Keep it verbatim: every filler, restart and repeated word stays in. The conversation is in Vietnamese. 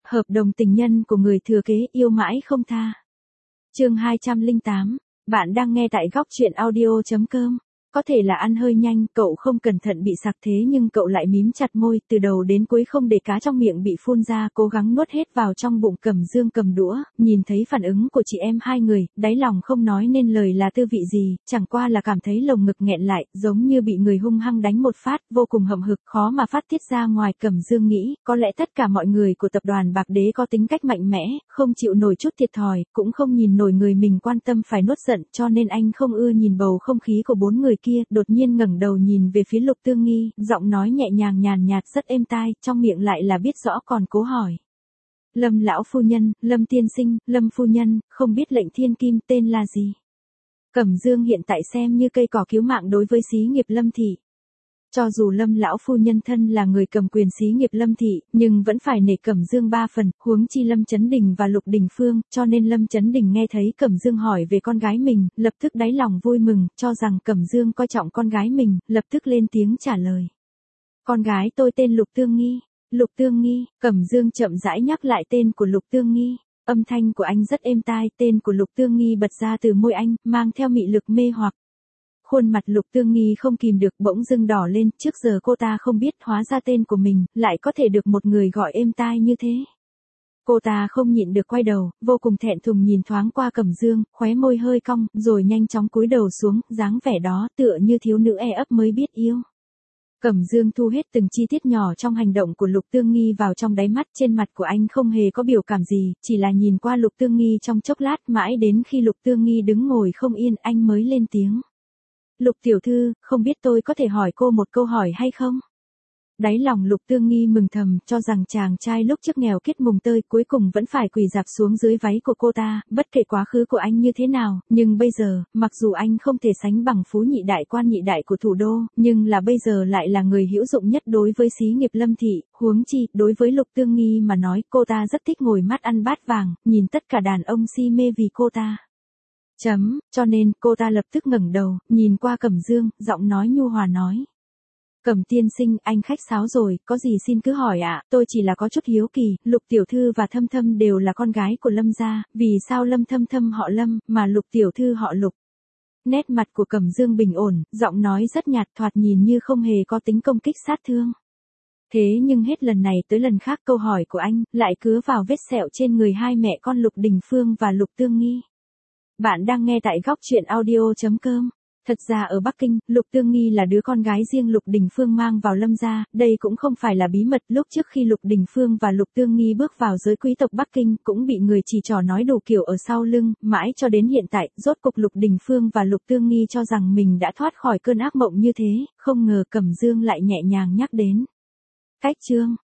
Hợp đồng tình nhân của người thừa kế yêu mãi không tha. Chương hai trăm lẻ tám, bạn đang nghe tại góc truyện audio chấm com. Có thể là ăn hơi nhanh, cậu không cẩn thận bị sặc thế nhưng cậu lại mím chặt môi, từ đầu đến cuối không để cá trong miệng bị phun ra, cố gắng nuốt hết vào trong bụng. Cẩm Dương cầm đũa, nhìn thấy phản ứng của chị em hai người, đáy lòng không nói nên lời là tư vị gì, chẳng qua là cảm thấy lồng ngực nghẹn lại, giống như bị người hung hăng đánh một phát, vô cùng hậm hực, khó mà phát tiết ra ngoài. Cẩm Dương nghĩ, có lẽ tất cả mọi người của tập đoàn Bạc Đế có tính cách mạnh mẽ, không chịu nổi chút thiệt thòi, cũng không nhìn nổi người mình quan tâm phải nuốt giận, cho nên anh không ưa nhìn bầu không khí của bốn người kia, đột nhiên ngẩng đầu nhìn về phía Lục Tương Nghi, giọng nói nhẹ nhàng nhàn nhạt rất êm tai, trong miệng lại là biết rõ còn cố hỏi. Lâm lão phu nhân, Lâm tiên sinh, Lâm phu nhân, không biết lệnh thiên kim tên là gì? Cẩm Dương hiện tại xem như cây cỏ cứu mạng đối với xí nghiệp Lâm thị. Cho dù Lâm lão phu nhân thân là người cầm quyền xí nghiệp Lâm thị, nhưng vẫn phải nể Cẩm Dương ba phần, huống chi Lâm Chấn Đình và Lục Đình Phương, cho nên Lâm Chấn Đình nghe thấy Cẩm Dương hỏi về con gái mình, lập tức đáy lòng vui mừng, cho rằng Cẩm Dương coi trọng con gái mình, lập tức lên tiếng trả lời. Con gái tôi tên Lục Tương Nghi. Lục Tương Nghi, Cẩm Dương chậm rãi nhắc lại tên của Lục Tương Nghi. Âm thanh của anh rất êm tai, tên của Lục Tương Nghi bật ra từ môi anh, mang theo mị lực mê hoặc. Khuôn mặt Lục Tương Nghi không kìm được bỗng dưng đỏ lên, trước giờ cô ta không biết hóa ra tên của mình, lại có thể được một người gọi êm tai như thế. Cô ta không nhịn được quay đầu, vô cùng thẹn thùng nhìn thoáng qua Cẩm Dương, khóe môi hơi cong, rồi nhanh chóng cúi đầu xuống, dáng vẻ đó tựa như thiếu nữ e ấp mới biết yêu. Cẩm Dương thu hết từng chi tiết nhỏ trong hành động của Lục Tương Nghi vào trong đáy mắt, trên mặt của anh không hề có biểu cảm gì, chỉ là nhìn qua Lục Tương Nghi trong chốc lát, mãi đến khi Lục Tương Nghi đứng ngồi không yên anh mới lên tiếng. Lục tiểu thư, không biết tôi có thể hỏi cô một câu hỏi hay không? Đáy lòng Lục Tương Nghi mừng thầm, cho rằng chàng trai lúc trước nghèo kết mùng tơi cuối cùng vẫn phải quỳ dạp xuống dưới váy của cô ta, bất kể quá khứ của anh như thế nào, nhưng bây giờ, mặc dù anh không thể sánh bằng phú nhị đại quan nhị đại của thủ đô, nhưng là bây giờ lại là người hữu dụng nhất đối với xí nghiệp Lâm thị, huống chi, đối với Lục Tương Nghi mà nói, cô ta rất thích ngồi mắt ăn bát vàng, nhìn tất cả đàn ông si mê vì cô ta. Chấm, cho nên, cô ta lập tức ngẩng đầu, nhìn qua Cẩm Dương, giọng nói nhu hòa nói. Cẩm tiên sinh, anh khách sáo rồi, có gì xin cứ hỏi ạ, à, tôi chỉ là có chút hiếu kỳ, Lục tiểu thư và Thâm Thâm đều là con gái của Lâm gia, vì sao Lâm Thâm Thâm họ Lâm, mà Lục tiểu thư họ Lục? Nét mặt của Cẩm Dương bình ổn, giọng nói rất nhạt, thoạt nhìn như không hề có tính công kích sát thương. Thế nhưng hết lần này tới lần khác câu hỏi của anh, lại cứa vào vết sẹo trên người hai mẹ con Lục Đình Phương và Lục Tương Nghi. Bạn đang nghe tại góc truyện audio chấm com. Thật ra ở Bắc Kinh, Lục Tương Nghi là đứa con gái riêng Lục Đình Phương mang vào Lâm gia, đây cũng không phải là bí mật, lúc trước khi Lục Đình Phương và Lục Tương Nghi bước vào giới quý tộc Bắc Kinh, cũng bị người chỉ trỏ nói đủ kiểu ở sau lưng, mãi cho đến hiện tại, rốt cục Lục Đình Phương và Lục Tương Nghi cho rằng mình đã thoát khỏi cơn ác mộng như thế, không ngờ Cẩm Dương lại nhẹ nhàng nhắc đến. Cách chương